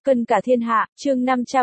Cân cả thiên hạ, chương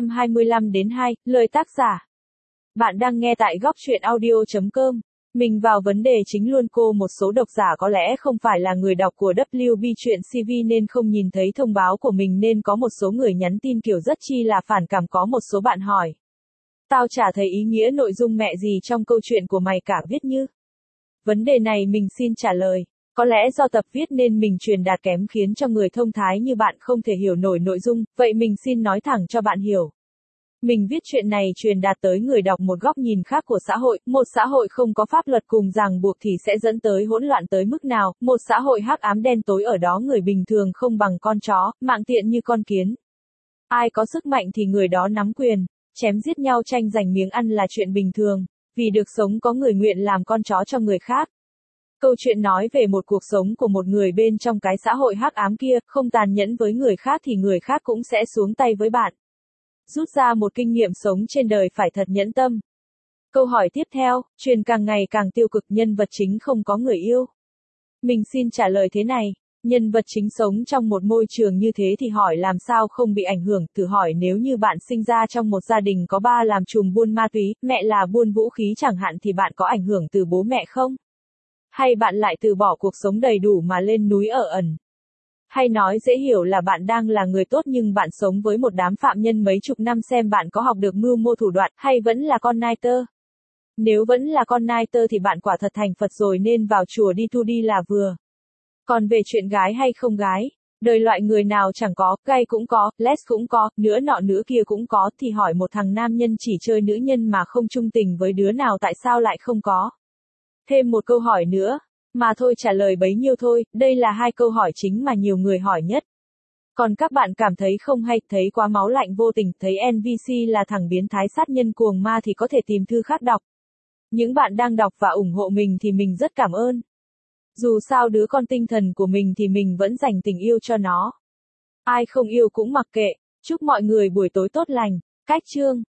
525-2, lời tác giả. Bạn đang nghe tại góc truyện audio.com. Mình vào vấn đề chính luôn. Một số độc giả có lẽ không phải là người đọc của WB truyện CV nên không nhìn thấy thông báo của mình, nên có một số người nhắn tin kiểu rất chi là phản cảm. Có một số bạn hỏi: tao chả thấy ý nghĩa nội dung mẹ gì trong câu chuyện của mày cả, viết như. Vấn đề này mình xin trả lời. Có lẽ do tập viết nên mình truyền đạt kém, khiến cho người thông thái như bạn không thể hiểu nổi nội dung, vậy mình xin nói thẳng cho bạn hiểu. Mình viết chuyện này truyền đạt tới người đọc một góc nhìn khác của xã hội. Một xã hội không có pháp luật cùng ràng buộc thì sẽ dẫn tới hỗn loạn tới mức nào. Một xã hội hắc ám đen tối, ở đó người bình thường không bằng con chó, mạng tiện như con kiến. Ai có sức mạnh thì người đó nắm quyền, chém giết nhau tranh giành miếng ăn là chuyện bình thường. Vì được sống có người nguyện làm con chó cho người khác. Câu chuyện nói về một cuộc sống của một người bên trong cái xã hội hắc ám kia, không tàn nhẫn với người khác thì người khác cũng sẽ xuống tay với bạn. Rút ra một kinh nghiệm sống trên đời phải thật nhẫn tâm. Câu hỏi tiếp theo, truyền càng ngày càng tiêu cực, nhân vật chính không có người yêu. Mình xin trả lời thế này, nhân vật chính sống trong một môi trường như thế thì hỏi làm sao không bị ảnh hưởng. Thử hỏi nếu như bạn sinh ra trong một gia đình có ba làm trùm buôn ma túy, mẹ là buôn vũ khí chẳng hạn, thì bạn có ảnh hưởng từ bố mẹ không? Hay bạn lại từ bỏ cuộc sống đầy đủ mà lên núi ở ẩn? Hay nói dễ hiểu là bạn đang là người tốt nhưng bạn sống với một đám phạm nhân mấy chục năm, xem bạn có học được mưu mô thủ đoạn, hay vẫn là con nai tơ? Nếu vẫn là con nai tơ thì bạn quả thật thành Phật rồi, nên vào chùa đi tu đi là vừa. Còn về chuyện gái hay không gái, đời loại người nào chẳng có, gay cũng có, les cũng có, nữa nọ nữa kia cũng có, thì hỏi một thằng nam nhân chỉ chơi nữ nhân mà không chung tình với đứa nào, tại sao lại không có? Thêm một câu hỏi nữa, mà thôi trả lời bấy nhiêu thôi. Đây là hai câu hỏi chính mà nhiều người hỏi nhất. Còn các bạn cảm thấy không hay, thấy quá máu lạnh vô tình, thấy NVC là thằng biến thái sát nhân cuồng ma thì có thể tìm thư khác đọc. Những bạn đang đọc và ủng hộ mình thì mình rất cảm ơn. Dù sao đứa con tinh thần của mình thì mình vẫn dành tình yêu cho nó. Ai không yêu cũng mặc kệ. Chúc mọi người buổi tối tốt lành. Cách chương